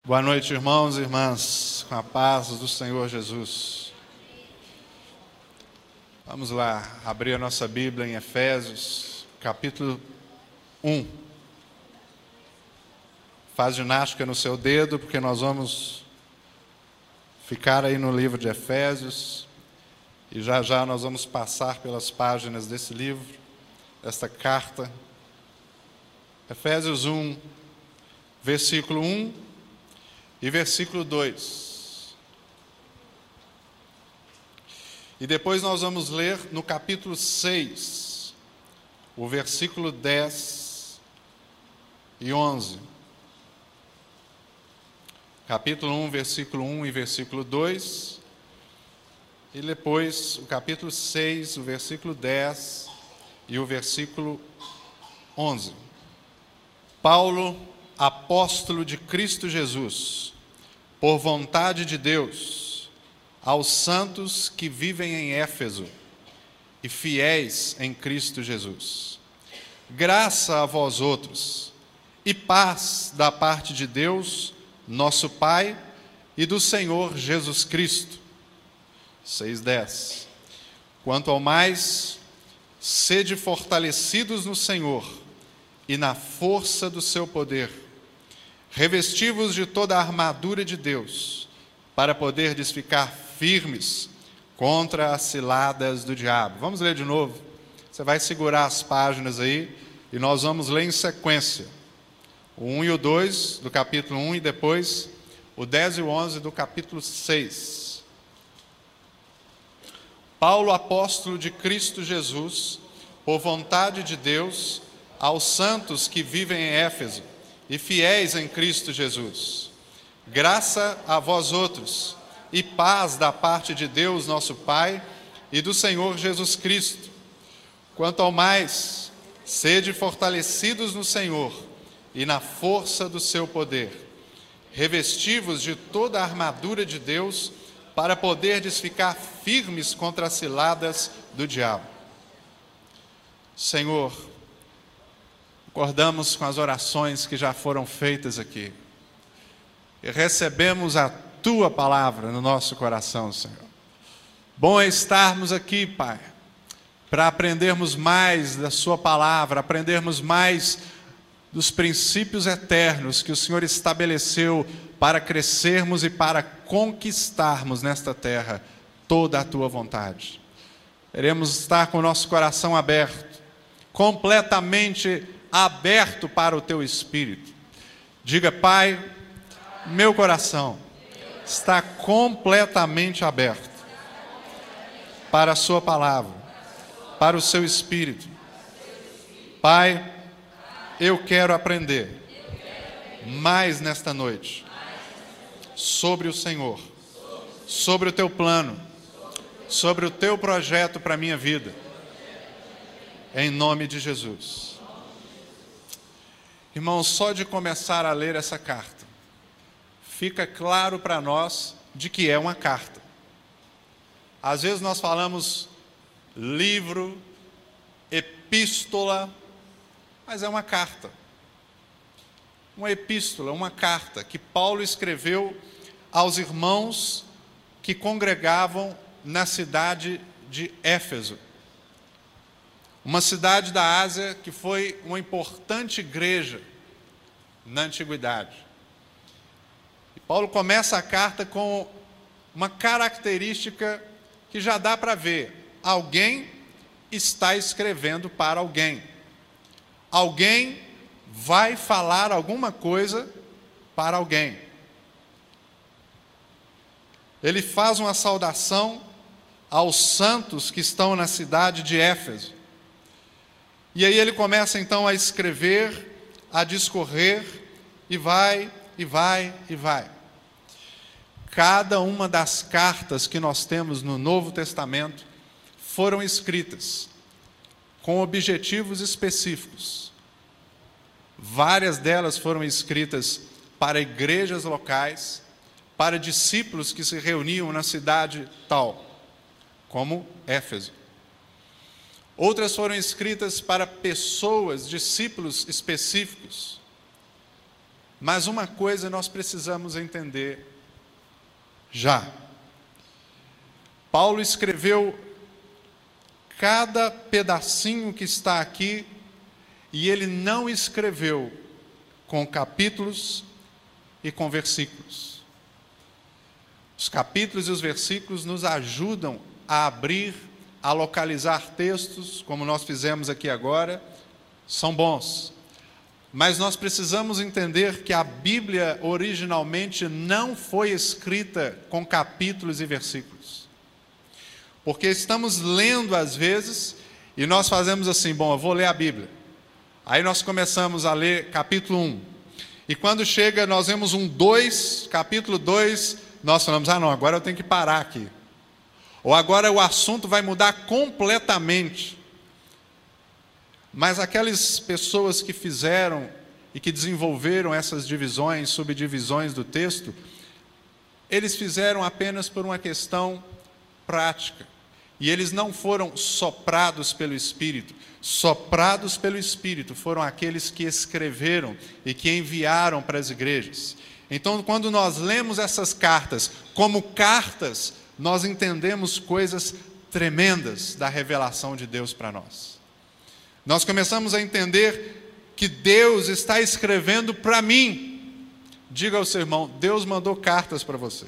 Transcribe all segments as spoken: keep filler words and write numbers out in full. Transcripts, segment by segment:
Boa noite, irmãos e irmãs, com a paz do Senhor Jesus. Vamos lá, abrir a nossa Bíblia em Efésios, capítulo um. Faz ginástica no seu dedo, porque nós vamos ficar aí no livro de Efésios, e já já nós vamos passar pelas páginas desse livro, desta carta. Efésios um, versículo um. E versículo dois. E depois nós vamos ler no capítulo seis, o versículo dez e onze. Capítulo um, versículo um e versículo dois. E depois o capítulo seis, o versículo dez e o versículo onze. Paulo, apóstolo de Cristo Jesus, por vontade de Deus, aos santos que vivem em Éfeso e fiéis em Cristo Jesus. Graça a vós outros e paz da parte de Deus, nosso Pai, e do Senhor Jesus Cristo. seis, dez. Quanto ao mais, sede fortalecidos no Senhor e na força do seu poder, revesti-vos de toda a armadura de Deus, para poderdes ficar firmes contra as ciladas do diabo. Vamos ler de novo. Você vai segurar as páginas aí, e nós vamos ler em sequência. O um e o dois do capítulo um, e depois o dez e o onze do capítulo seis. Paulo, apóstolo de Cristo Jesus, por vontade de Deus, aos santos que vivem em Éfeso e fiéis em Cristo Jesus. Graça a vós outros e paz da parte de Deus, nosso Pai, e do Senhor Jesus Cristo. Quanto ao mais, sede fortalecidos no Senhor e na força do seu poder. Revesti-vos de toda a armadura de Deus, para poderdes ficar firmes contra as ciladas do diabo. Senhor, acordamos com as orações que já foram feitas aqui. E recebemos a Tua palavra no nosso coração, Senhor. Bom é estarmos aqui, Pai, para aprendermos mais da Sua palavra, aprendermos mais dos princípios eternos que o Senhor estabeleceu para crescermos e para conquistarmos nesta terra toda a Tua vontade. Queremos estar com o nosso coração aberto, completamente aberto para o Teu Espírito. Diga, Pai, meu coração está completamente aberto para a Sua palavra, para o Seu Espírito. Pai, eu quero aprender mais nesta noite sobre o Senhor, sobre o Teu plano, sobre o Teu projeto para a minha vida, em nome de Jesus. Irmãos, só de começar a ler essa carta, fica claro para nós de que é uma carta. Às vezes nós falamos livro, epístola, mas é uma carta. Uma epístola, uma carta que Paulo escreveu aos irmãos que congregavam na cidade de Éfeso. Uma cidade da Ásia que foi uma importante igreja na antiguidade. E Paulo começa a carta com uma característica que já dá para ver. Alguém está escrevendo para alguém. Alguém vai falar alguma coisa para alguém. Ele faz uma saudação aos santos que estão na cidade de Éfeso. E aí ele começa então a escrever, a discorrer, e vai, e vai, e vai. Cada uma das cartas que nós temos no Novo Testamento foram escritas com objetivos específicos. Várias delas foram escritas para igrejas locais, para discípulos que se reuniam na cidade tal, como Éfeso. Outras foram escritas para pessoas, discípulos específicos. Mas uma coisa nós precisamos entender já. Paulo escreveu cada pedacinho que está aqui, e ele não escreveu com capítulos e com versículos. Os capítulos e os versículos nos ajudam a abrir, a localizar textos, como nós fizemos aqui agora, são bons. Mas nós precisamos entender que a Bíblia originalmente não foi escrita com capítulos e versículos. Porque estamos lendo às vezes e nós fazemos assim, bom, eu vou ler a Bíblia. Aí nós começamos a ler capítulo um. E quando chega, nós vemos um dois, capítulo dois, nós falamos, ah não, agora eu tenho que parar aqui. Ou agora o assunto vai mudar completamente. Mas aquelas pessoas que fizeram e que desenvolveram essas divisões, subdivisões do texto, eles fizeram apenas por uma questão prática. E eles não foram soprados pelo Espírito. Soprados pelo Espírito foram aqueles que escreveram e que enviaram para as igrejas. Então, quando nós lemos essas cartas como cartas, nós entendemos coisas tremendas da revelação de Deus para nós. Nós começamos a entender que Deus está escrevendo para mim. Diga ao seu irmão, Deus mandou cartas para você.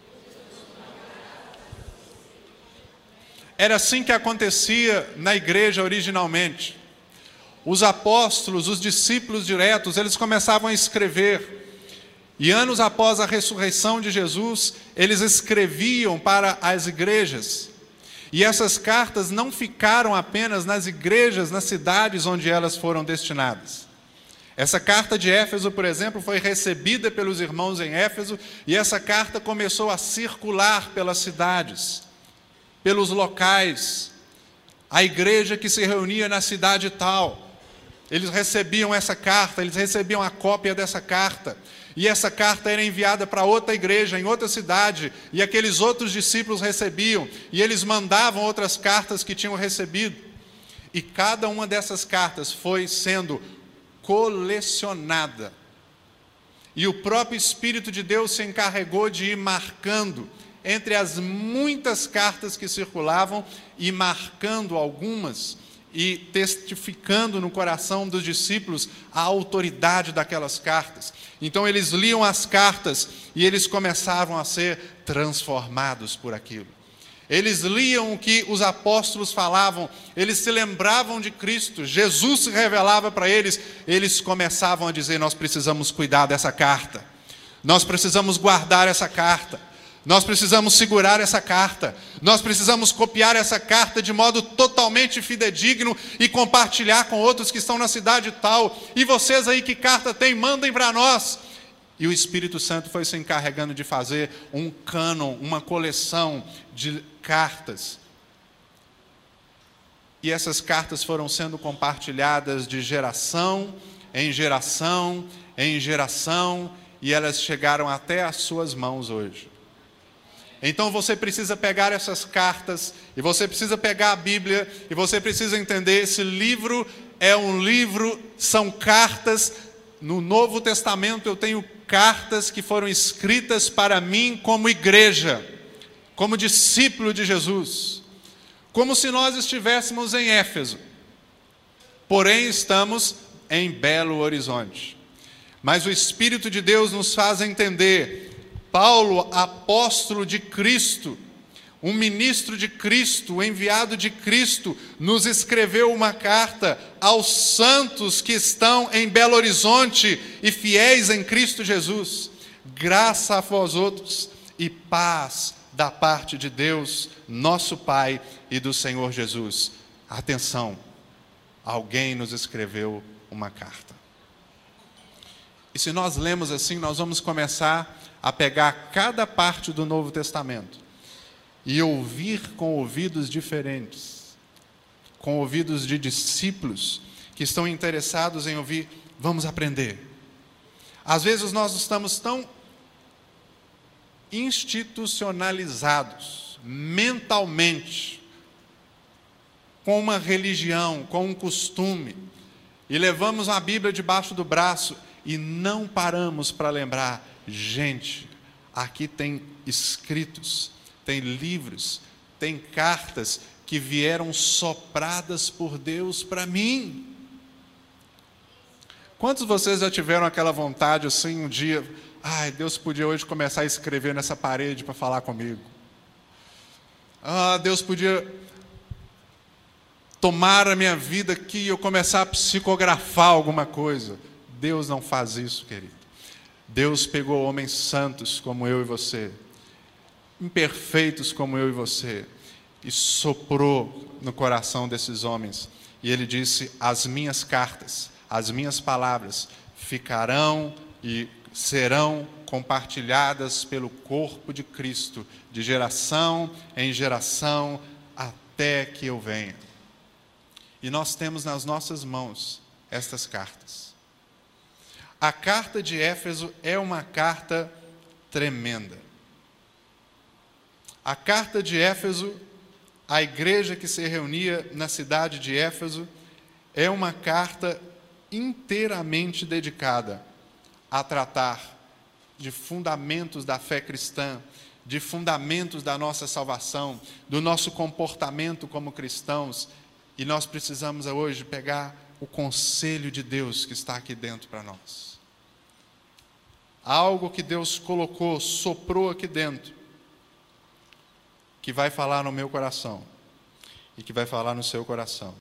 Era assim que acontecia na igreja originalmente. Os apóstolos, os discípulos diretos, eles começavam a escrever. E anos após a ressurreição de Jesus, eles escreviam para as igrejas. E essas cartas não ficaram apenas nas igrejas, nas cidades onde elas foram destinadas. Essa carta de Éfeso, por exemplo, foi recebida pelos irmãos em Éfeso, e essa carta começou a circular pelas cidades, pelos locais. A igreja que se reunia na cidade tal, eles recebiam essa carta, eles recebiam a cópia dessa carta. E essa carta era enviada para outra igreja, em outra cidade, e aqueles outros discípulos recebiam, e eles mandavam outras cartas que tinham recebido. E cada uma dessas cartas foi sendo colecionada. E o próprio Espírito de Deus se encarregou de ir marcando, entre as muitas cartas que circulavam, e marcando algumas, e testificando no coração dos discípulos a autoridade daquelas cartas. Então eles liam as cartas e eles começavam a ser transformados por aquilo. Eles liam o que os apóstolos falavam, eles se lembravam de Cristo, Jesus se revelava para eles, eles começavam a dizer, nós precisamos cuidar dessa carta, nós precisamos guardar essa carta, nós precisamos segurar essa carta, nós precisamos copiar essa carta de modo totalmente fidedigno e compartilhar com outros que estão na cidade tal. E vocês aí que carta tem, mandem para nós. E o Espírito Santo foi se encarregando de fazer um cânon, uma coleção de cartas. E essas cartas foram sendo compartilhadas de geração em geração, em geração, e elas chegaram até as suas mãos hoje. Então você precisa pegar essas cartas, e você precisa pegar a Bíblia, e você precisa entender, esse livro é um livro, são cartas. No Novo Testamento eu tenho cartas que foram escritas para mim como igreja, como discípulo de Jesus, como se nós estivéssemos em Éfeso, porém estamos em Belo Horizonte. Mas o Espírito de Deus nos faz entender, Paulo, apóstolo de Cristo, um ministro de Cristo, um enviado de Cristo, nos escreveu uma carta aos santos que estão em Belo Horizonte e fiéis em Cristo Jesus. Graça a vós outros e paz da parte de Deus, nosso Pai, e do Senhor Jesus. Atenção, alguém nos escreveu uma carta. E se nós lemos assim, nós vamos começar a pegar cada parte do Novo Testamento e ouvir com ouvidos diferentes, com ouvidos de discípulos que estão interessados em ouvir. Vamos aprender. Às vezes nós estamos tão institucionalizados mentalmente com uma religião, com um costume, e levamos a Bíblia debaixo do braço e não paramos para lembrar, gente, aqui tem escritos, tem livros, tem cartas que vieram sopradas por Deus para mim. Quantos de vocês já tiveram aquela vontade assim, um dia, ai, Deus podia hoje começar a escrever nessa parede para falar comigo. Ah, Deus podia tomar a minha vida aqui e eu começar a psicografar alguma coisa. Deus não faz isso, querido. Deus pegou homens santos como eu e você, imperfeitos como eu e você, e soprou no coração desses homens. E ele disse, as minhas cartas, as minhas palavras ficarão e serão compartilhadas pelo corpo de Cristo, de geração em geração, até que eu venha. E nós temos nas nossas mãos estas cartas. A carta de Éfeso é uma carta tremenda. A carta de Éfeso, a igreja que se reunia na cidade de Éfeso, é uma carta inteiramente dedicada a tratar de fundamentos da fé cristã, de fundamentos da nossa salvação, do nosso comportamento como cristãos. E nós precisamos hoje pegar o conselho de Deus que está aqui dentro para nós. Algo que Deus colocou, soprou aqui dentro, que vai falar no meu coração e que vai falar no seu coração.